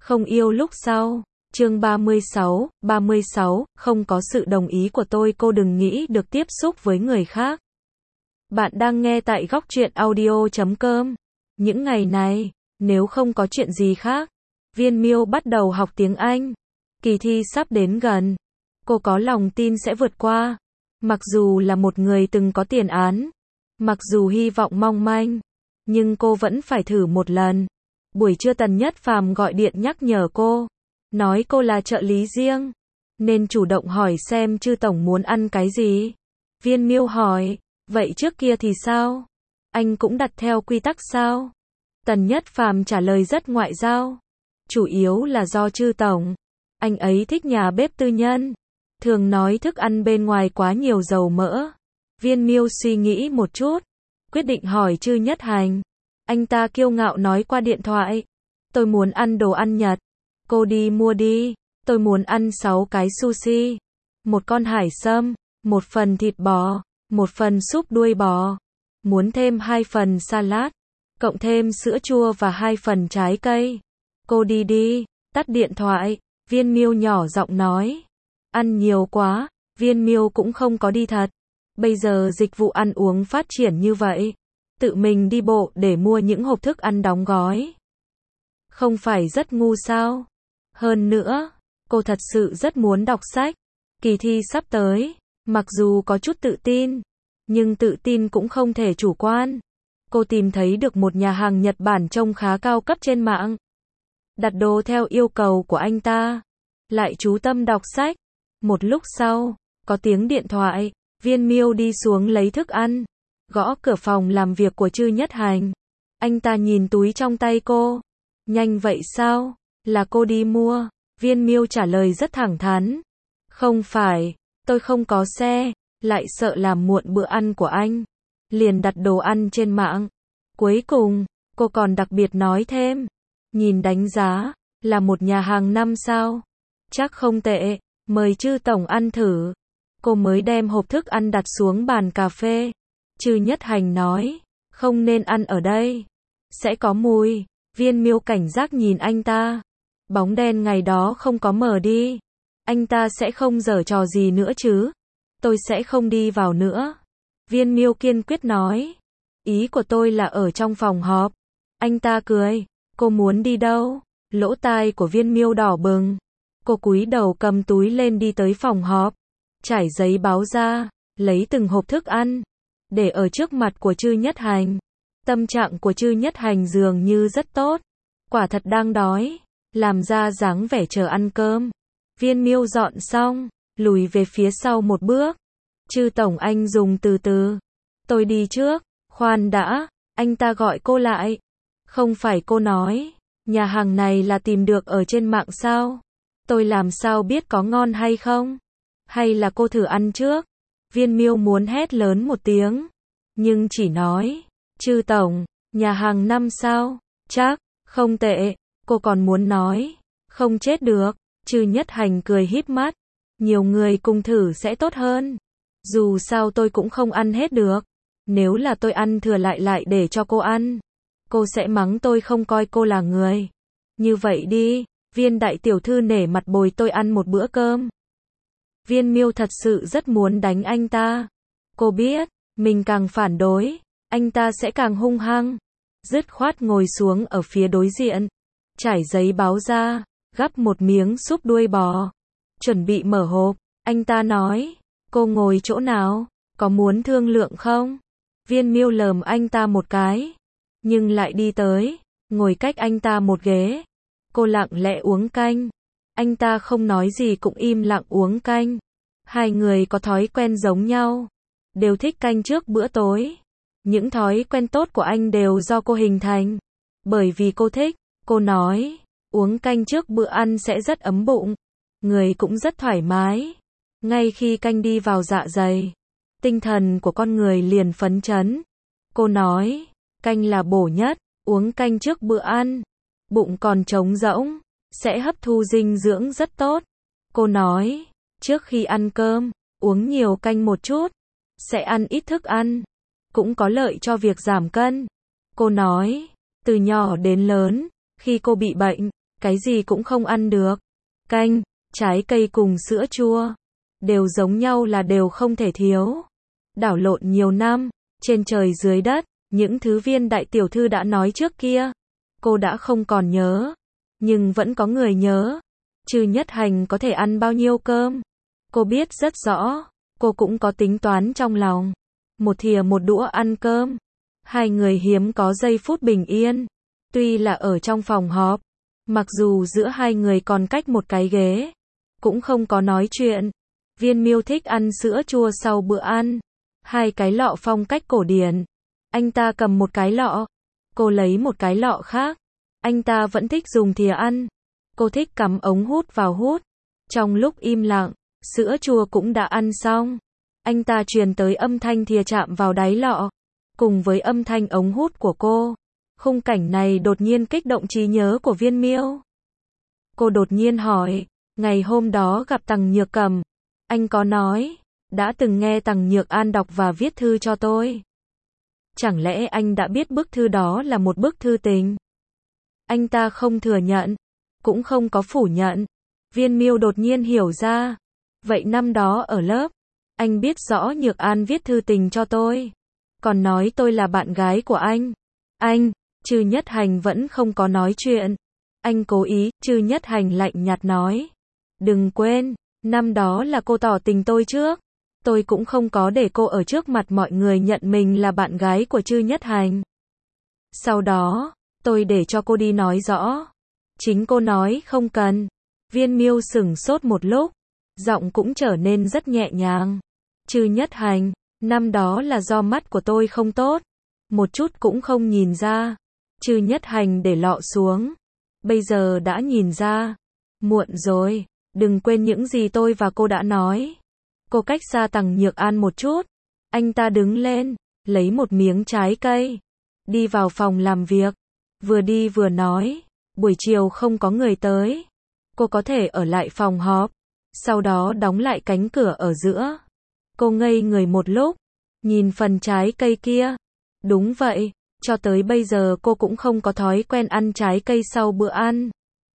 Không yêu lúc sau. Chương 36, không có sự đồng ý của tôi cô đừng nghĩ được tiếp xúc với người khác. Bạn đang nghe tại góc truyện audio.com. Những ngày này, nếu không có chuyện gì khác, Viên Miêu bắt đầu học tiếng Anh. Kỳ thi sắp đến gần. Cô có lòng tin sẽ vượt qua. Mặc dù là một người từng có tiền án, mặc dù hy vọng mong manh, nhưng cô vẫn phải thử một lần. Buổi trưa Tần Nhất Phàm gọi điện nhắc nhở cô, nói cô là trợ lý riêng, nên chủ động hỏi xem Chư tổng muốn ăn cái gì. Viên Miêu hỏi, vậy trước kia thì sao? Anh cũng đặt theo quy tắc sao? Tần Nhất Phàm trả lời rất ngoại giao. Chủ yếu là do Chư tổng, anh ấy thích nhà bếp tư nhân, thường nói thức ăn bên ngoài quá nhiều dầu mỡ. Viên Miêu suy nghĩ một chút, quyết định hỏi Chư Nhất Hành. Anh ta kiêu ngạo nói qua điện thoại, tôi muốn ăn đồ ăn Nhật. Cô đi mua đi, tôi muốn ăn 6 cái sushi, một con hải sâm, một phần thịt bò, một phần súp đuôi bò, muốn thêm 2 phần salad, cộng thêm sữa chua và 2 phần trái cây. Cô đi đi, tắt điện thoại. Viên Miêu nhỏ giọng nói, ăn nhiều quá. Viên Miêu cũng không có đi thật. Bây giờ dịch vụ ăn uống phát triển như vậy, tự mình đi bộ để mua những hộp thức ăn đóng gói, không phải rất ngu sao? Hơn nữa, cô thật sự rất muốn đọc sách. Kỳ thi sắp tới, mặc dù có chút tự tin, nhưng tự tin cũng không thể chủ quan. Cô tìm thấy được một nhà hàng Nhật Bản trông khá cao cấp trên mạng, đặt đồ theo yêu cầu của anh ta, lại chú tâm đọc sách. Một lúc sau, có tiếng điện thoại. Viên Miêu đi xuống lấy thức ăn, gõ cửa phòng làm việc của Chư Nhất Hành. Anh ta nhìn túi trong tay cô. Nhanh vậy sao? Là cô đi mua. Viên Miêu trả lời rất thẳng thắn. Không phải, tôi không có xe, lại sợ làm muộn bữa ăn của anh, liền đặt đồ ăn trên mạng. Cuối cùng, cô còn đặc biệt nói thêm, nhìn đánh giá, là một nhà hàng 5 sao. Chắc không tệ, mời Chư tổng ăn thử. Cô mới đem hộp thức ăn đặt xuống bàn cà phê. Chư Nhất Hành nói, không nên ăn ở đây, sẽ có mùi. Viên Miêu cảnh giác nhìn anh ta. Bóng đen ngày đó không có mờ đi. Anh ta sẽ không giở trò gì nữa chứ? Tôi sẽ không đi vào nữa. Viên Miêu kiên quyết nói. Ý của tôi là ở trong phòng họp. Anh ta cười. Cô muốn đi đâu? Lỗ tai của Viên Miêu đỏ bừng. Cô cúi đầu cầm túi lên đi tới phòng họp, trải giấy báo ra, lấy từng hộp thức ăn, để ở trước mặt của Chư Nhất Hành. Tâm trạng của Chư Nhất Hành dường như rất tốt, quả thật đang đói, làm ra dáng vẻ chờ ăn cơm. Viên Miêu dọn xong, lùi về phía sau một bước. Chư tổng anh dùng từ từ. Tôi đi trước. Khoan đã, anh ta gọi cô lại. Không phải cô nói, nhà hàng này là tìm được ở trên mạng sao? Tôi làm sao biết có ngon hay không? Hay là cô thử ăn trước? Viên Miêu muốn hét lớn một tiếng, nhưng chỉ nói, Chư tổng, nhà hàng 5 sao? Chắc, không tệ. Cô còn muốn nói, không chết được. Chư Nhất Hành cười híp mắt, nhiều người cùng thử sẽ tốt hơn. Dù sao tôi cũng không ăn hết được. Nếu là tôi ăn thừa lại để cho cô ăn, cô sẽ mắng tôi không coi cô là người. Như vậy đi, Viên đại tiểu thư nể mặt bồi tôi ăn một bữa cơm. Viên Miêu thật sự rất muốn đánh anh ta. Cô biết, mình càng phản đối, anh ta sẽ càng hung hăng. Dứt khoát ngồi xuống ở phía đối diện, trải giấy báo ra, gắp một miếng súp đuôi bò, chuẩn bị mở hộp. Anh ta nói, cô ngồi chỗ nào, có muốn thương lượng không? Viên Miêu lườm anh ta một cái, nhưng lại đi tới, ngồi cách anh ta một ghế. Cô lặng lẽ uống canh. Anh ta không nói gì cũng im lặng uống canh. Hai người có thói quen giống nhau, đều thích canh trước bữa tối. Những thói quen tốt của anh đều do cô hình thành, bởi vì cô thích. Cô nói, uống canh trước bữa ăn sẽ rất ấm bụng, người cũng rất thoải mái. Ngay khi canh đi vào dạ dày, tinh thần của con người liền phấn chấn. Cô nói, canh là bổ nhất, uống canh trước bữa ăn, bụng còn trống rỗng, sẽ hấp thu dinh dưỡng rất tốt. Cô nói, trước khi ăn cơm, uống nhiều canh một chút, sẽ ăn ít thức ăn, cũng có lợi cho việc giảm cân. Cô nói, từ nhỏ đến lớn, khi cô bị bệnh, cái gì cũng không ăn được. Canh, trái cây cùng sữa chua, đều giống nhau là đều không thể thiếu. Đảo lộn nhiều năm, trên trời dưới đất, những thứ Viên đại tiểu thư đã nói trước kia, cô đã không còn nhớ, nhưng vẫn có người nhớ. Trừ Nhất Hành có thể ăn bao nhiêu cơm, cô biết rất rõ, cô cũng có tính toán trong lòng. Một thìa một đũa ăn cơm, hai người hiếm có giây phút bình yên. Tuy là ở trong phòng họp, mặc dù giữa hai người còn cách một cái ghế, cũng không có nói chuyện. Viên Miêu thích ăn sữa chua sau bữa ăn, hai cái lọ phong cách cổ điển. Anh ta cầm một cái lọ, cô lấy một cái lọ khác. Anh ta vẫn thích dùng thìa ăn, cô thích cắm ống hút vào hút. Trong lúc im lặng, sữa chua cũng đã ăn xong. Anh ta truyền tới âm thanh thìa chạm vào đáy lọ, cùng với âm thanh ống hút của cô. Khung cảnh này đột nhiên kích động trí nhớ của Viên Miêu. Cô đột nhiên hỏi, ngày hôm đó gặp Tằng Nhược Cẩm, anh có nói, đã từng nghe Tằng Nhược An đọc và viết thư cho tôi. Chẳng lẽ anh đã biết bức thư đó là một bức thư tình? Anh ta không thừa nhận, cũng không có phủ nhận. Viên Miêu đột nhiên hiểu ra. Vậy năm đó ở lớp, anh biết rõ Nhược An viết thư tình cho tôi, còn nói tôi là bạn gái của anh. Anh, Trừ Nhất Hành vẫn không có nói chuyện. Anh cố ý, Trừ Nhất Hành lạnh nhạt nói. Đừng quên, năm đó là cô tỏ tình tôi trước. Tôi cũng không có để cô ở trước mặt mọi người nhận mình là bạn gái của Trừ Nhất Hành. Sau đó, tôi để cho cô đi nói rõ. Chính cô nói không cần. Viên Miêu sửng sốt một lúc, giọng cũng trở nên rất nhẹ nhàng. Trừ Nhất Hành, năm đó là do mắt của tôi không tốt, một chút cũng không nhìn ra. Trừ Nhất Hành để lọ xuống. Bây giờ đã nhìn ra. Muộn rồi, đừng quên những gì tôi và cô đã nói. Cô cách xa Tằng Nhược An một chút. Anh ta đứng lên, lấy một miếng trái cây, đi vào phòng làm việc. Vừa đi vừa nói, buổi chiều không có người tới, cô có thể ở lại phòng họp, sau đó đóng lại cánh cửa ở giữa. Cô ngây người một lúc, nhìn phần trái cây kia. Đúng vậy, cho tới bây giờ cô cũng không có thói quen ăn trái cây sau bữa ăn.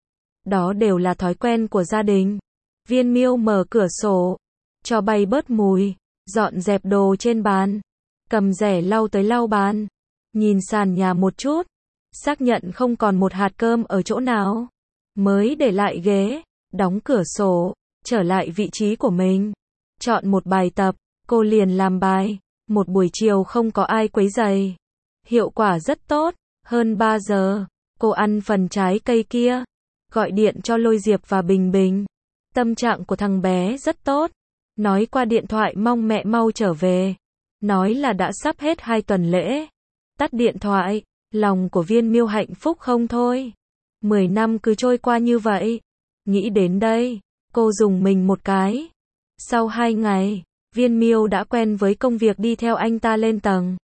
Đó đều là thói quen của gia đình. Viên Miêu mở cửa sổ, cho bay bớt mùi, dọn dẹp đồ trên bàn, cầm rẻ lau tới lau bàn, nhìn sàn nhà một chút, xác nhận không còn một hạt cơm ở chỗ nào, mới để lại ghế, đóng cửa sổ, trở lại vị trí của mình. Chọn một bài tập, cô liền làm bài, một buổi chiều không có ai quấy rầy. Hiệu quả rất tốt, hơn 3 giờ, cô ăn phần trái cây kia, gọi điện cho Lôi Diệp và Bình Bình. Tâm trạng của thằng bé rất tốt, nói qua điện thoại mong mẹ mau trở về, nói là đã sắp hết 2 tuần lễ. Tắt điện thoại, lòng của Viên Miêu hạnh phúc không thôi. 10 năm cứ trôi qua như vậy. Nghĩ đến đây, cô dùng mình một cái. Sau 2 ngày, Viên Miêu đã quen với công việc đi theo anh ta lên tầng.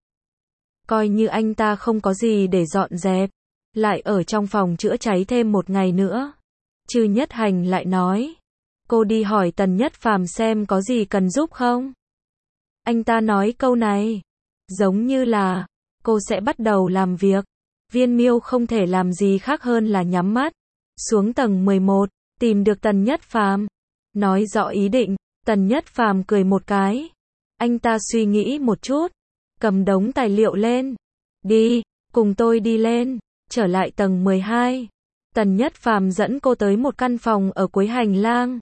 Coi như anh ta không có gì để dọn dẹp, lại ở trong phòng chữa cháy thêm 1 ngày nữa. Trừ Nhất Hành lại nói, cô đi hỏi Tần Nhất Phàm xem có gì cần giúp không. Anh ta nói câu này, giống như là, cô sẽ bắt đầu làm việc. Viên Miêu không thể làm gì khác hơn là nhắm mắt, xuống tầng 11, tìm được Tần Nhất Phàm, nói rõ ý định. Tần Nhất Phàm cười một cái. Anh ta suy nghĩ một chút, cầm đống tài liệu lên. Đi, cùng tôi đi lên. Trở lại tầng 12. Tần Nhất Phàm dẫn cô tới một căn phòng ở cuối hành lang.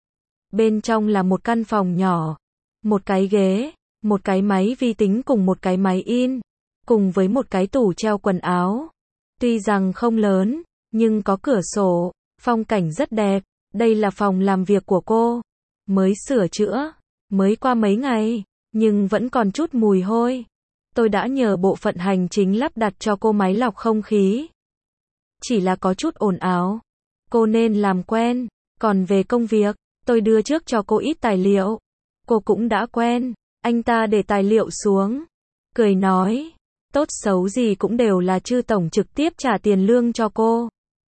Bên trong là một căn phòng nhỏ, một cái ghế, một cái máy vi tính cùng một cái máy in, cùng với một cái tủ treo quần áo. Tuy rằng không lớn, nhưng có cửa sổ, phong cảnh rất đẹp. Đây là phòng làm việc của cô. Mới sửa chữa, mới qua mấy ngày, nhưng vẫn còn chút mùi hôi. Tôi đã nhờ bộ phận hành chính lắp đặt cho cô máy lọc không khí. Chỉ là có chút ồn ào. Cô nên làm quen. Còn về công việc, tôi đưa trước cho cô ít tài liệu. Cô cũng đã quen. Anh ta để tài liệu xuống, cười nói, tốt xấu gì cũng đều là Trư tổng trực tiếp trả tiền lương cho cô.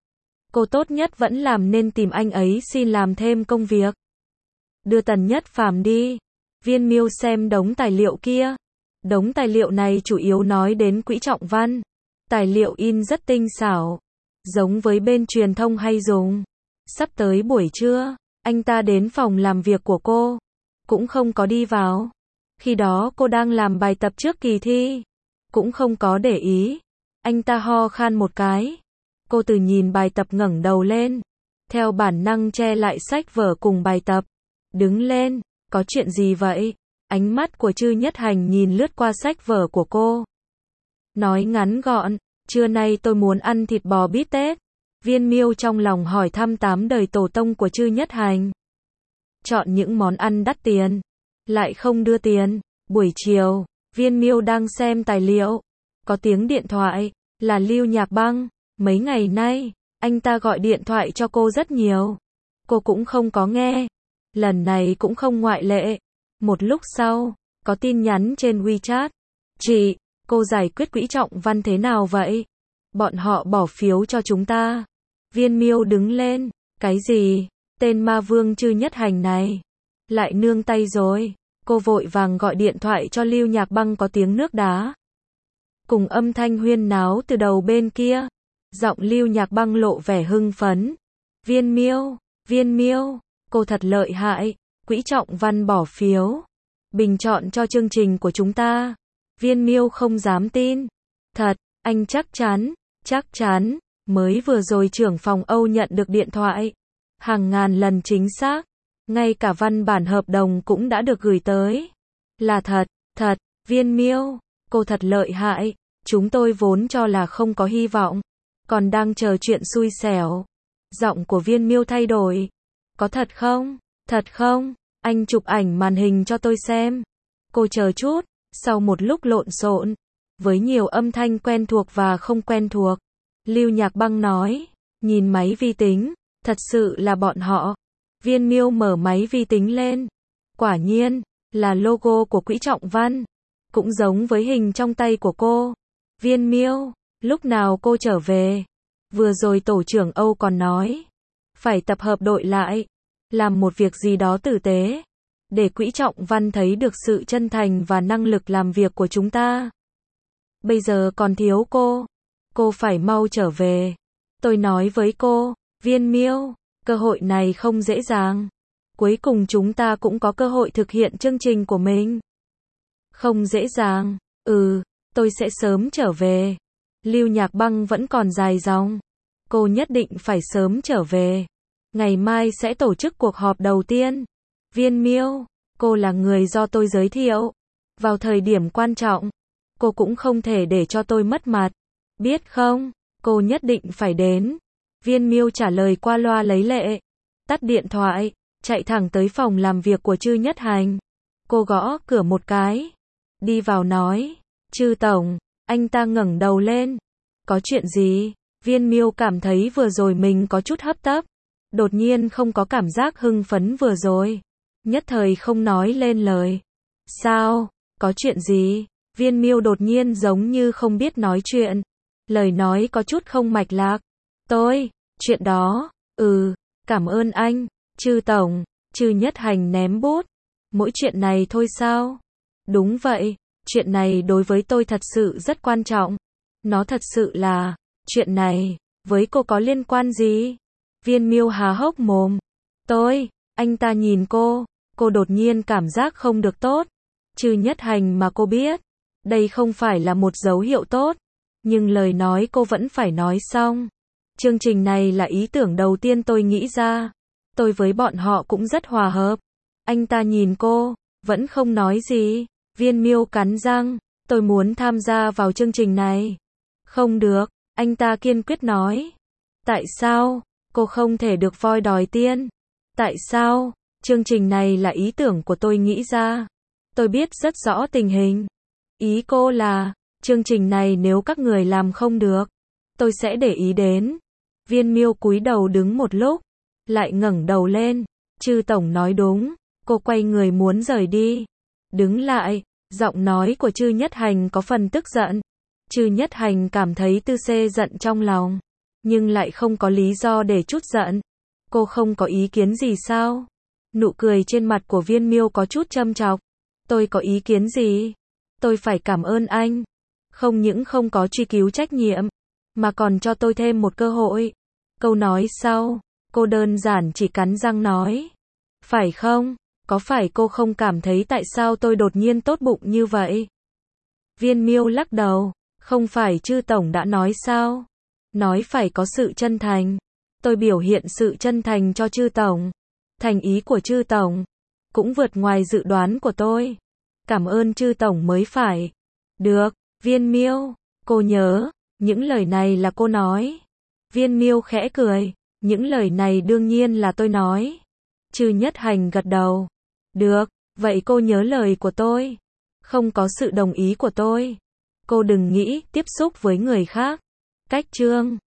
Cô tốt nhất vẫn làm nên tìm anh ấy xin làm thêm công việc. Đưa Tần Nhất Phàm đi. Viên Miêu xem đống tài liệu kia. Đống tài liệu này chủ yếu nói đến quỹ trọng văn. Tài liệu in rất tinh xảo. giống với bên truyền thông hay dùng. Sắp tới buổi trưa, anh ta đến phòng làm việc của cô, cũng không có đi vào. Khi đó cô đang làm bài tập trước kỳ thi, cũng không có để ý. Anh ta ho khan một cái. Cô từ nhìn bài tập ngẩng đầu lên, theo bản năng che lại sách vở cùng bài tập. Đứng lên, có chuyện gì vậy? Ánh mắt của Trư Nhất Hành nhìn lướt qua sách vở của cô. Nói ngắn gọn, trưa nay tôi muốn ăn thịt bò bít tết. Viên Miêu trong lòng hỏi thăm 8 đời tổ tông của Trư Nhất Hành. Chọn những món ăn đắt tiền, lại không đưa tiền. Buổi chiều, Viên Miêu đang xem tài liệu. Có tiếng điện thoại, là Lưu Nhạc Băng. Mấy ngày nay, anh ta gọi điện thoại cho cô rất nhiều. Cô cũng không có nghe. Lần này cũng không ngoại lệ. Một lúc sau, có tin nhắn trên WeChat. Chị, cô giải quyết quỹ trọng văn thế nào vậy? Bọn họ bỏ phiếu cho chúng ta. Viên Miêu đứng lên. Cái gì? Tên ma vương Trư Nhất Hành này lại nương tay rồi. Cô vội vàng gọi điện thoại cho Lưu Nhạc Băng, có tiếng nước đá cùng âm thanh huyên náo từ đầu bên kia. Giọng Lưu Nhạc Băng lộ vẻ hưng phấn. Viên Miêu, cô thật lợi hại. Quỹ trọng văn bỏ phiếu bình chọn cho chương trình của chúng ta. Viên Miêu không dám tin. Thật, anh chắc chắn. Mới vừa rồi trưởng phòng Âu nhận được điện thoại. Hàng ngàn lần chính xác. Ngay cả văn bản hợp đồng cũng đã được gửi tới. Là thật, Viên Miêu, cô thật lợi hại. Chúng tôi vốn cho là không có hy vọng, còn đang chờ chuyện xui xẻo. Giọng của Viên Miêu thay đổi. Có thật không? Thật không? Anh chụp ảnh màn hình cho tôi xem. Cô chờ chút. Sau một lúc lộn xộn, với nhiều âm thanh quen thuộc và không quen thuộc, Lưu Nhạc Băng nói, nhìn máy vi tính, thật sự là bọn họ. Viên Miêu mở máy vi tính lên. Quả nhiên, là logo của quỹ trọng văn. Cũng giống với hình trong tay của cô. Viên Miêu, lúc nào cô trở về? Vừa rồi tổ trưởng Âu còn nói, phải tập hợp đội lại, làm một việc gì đó tử tế, để quỹ trọng văn thấy được sự chân thành và năng lực làm việc của chúng ta. Bây giờ còn thiếu cô phải mau trở về. Tôi nói với cô, Viên Miêu, cơ hội này không dễ dàng. Cuối cùng chúng ta cũng có cơ hội thực hiện chương trình của mình. Không dễ dàng, tôi sẽ sớm trở về. Lưu Nhạc Băng vẫn còn dài dòng. Cô nhất định phải sớm trở về. Ngày mai sẽ tổ chức cuộc họp đầu tiên. Viên Miêu, cô là người do tôi giới thiệu. Vào thời điểm quan trọng, cô cũng không thể để cho tôi mất mặt. Biết không, cô nhất định phải đến. Viên Miêu trả lời qua loa lấy lệ. Tắt điện thoại, chạy thẳng tới phòng làm việc của Trư Nhất Hành. Cô gõ cửa một cái. Đi vào nói, Trư tổng. Anh ta ngẩng đầu lên. Có chuyện gì? Viên Miêu cảm thấy vừa rồi mình có chút hấp tấp. Đột nhiên không có cảm giác hưng phấn vừa rồi. Nhất thời không nói lên lời. Sao? Có chuyện gì? Viên Miêu đột nhiên giống như không biết nói chuyện. Lời nói có chút không mạch lạc. Chuyện đó, cảm ơn anh, Trư tổng. Trư Nhất Hành ném bút. Mỗi chuyện này thôi sao? Đúng vậy, chuyện này đối với tôi thật sự rất quan trọng. Nó thật sự là, chuyện này, với cô có liên quan gì? Viên Miêu há hốc mồm. Anh ta nhìn cô đột nhiên cảm giác không được tốt. Trư Nhất Hành mà cô biết, đây không phải là một dấu hiệu tốt. Nhưng lời nói cô vẫn phải nói xong. Chương trình này là ý tưởng đầu tiên tôi nghĩ ra. Tôi với bọn họ cũng rất hòa hợp. Anh ta nhìn cô, vẫn không nói gì. Viên Miêu cắn răng, tôi muốn tham gia vào chương trình này. Không được, anh ta kiên quyết nói. Tại sao? Cô không thể được voi đòi tiên. Tại sao? Chương trình này là ý tưởng của tôi nghĩ ra. Tôi biết rất rõ tình hình. Ý cô là, chương trình này nếu các người làm không được, tôi sẽ để ý đến. Viên Miêu cúi đầu đứng một lúc, lại ngẩng đầu lên. Trư tổng nói đúng. Cô quay người muốn rời đi. Đứng lại, giọng nói của Trư Nhất Hành có phần tức giận. Trư Nhất Hành cảm thấy Tư Xê giận trong lòng, nhưng lại không có lý do để trút giận. Cô không có ý kiến gì sao? Nụ cười trên mặt của Viên Miêu có chút châm chọc. Tôi có ý kiến gì? Tôi phải cảm ơn anh. Không những không có truy cứu trách nhiệm, mà còn cho tôi thêm một cơ hội. Câu nói sau, cô đơn giản chỉ cắn răng nói. Phải không? Có phải cô không cảm thấy tại sao tôi đột nhiên tốt bụng như vậy? Viên Miêu lắc đầu. Không phải Trư Tổng đã nói sao? Nói phải có sự chân thành. Tôi biểu hiện sự chân thành cho Trư Tổng. Thành ý của Trư Tổng cũng vượt ngoài dự đoán của tôi. Cảm ơn Trư Tổng mới phải. Được, Viên Miêu, cô nhớ, những lời này là cô nói. Viên Miêu khẽ cười, những lời này đương nhiên là tôi nói. Trư Nhất Hành gật đầu. Được, vậy cô nhớ lời của tôi. Không có sự đồng ý của tôi, cô đừng nghĩ tiếp xúc với người khác. Cách chương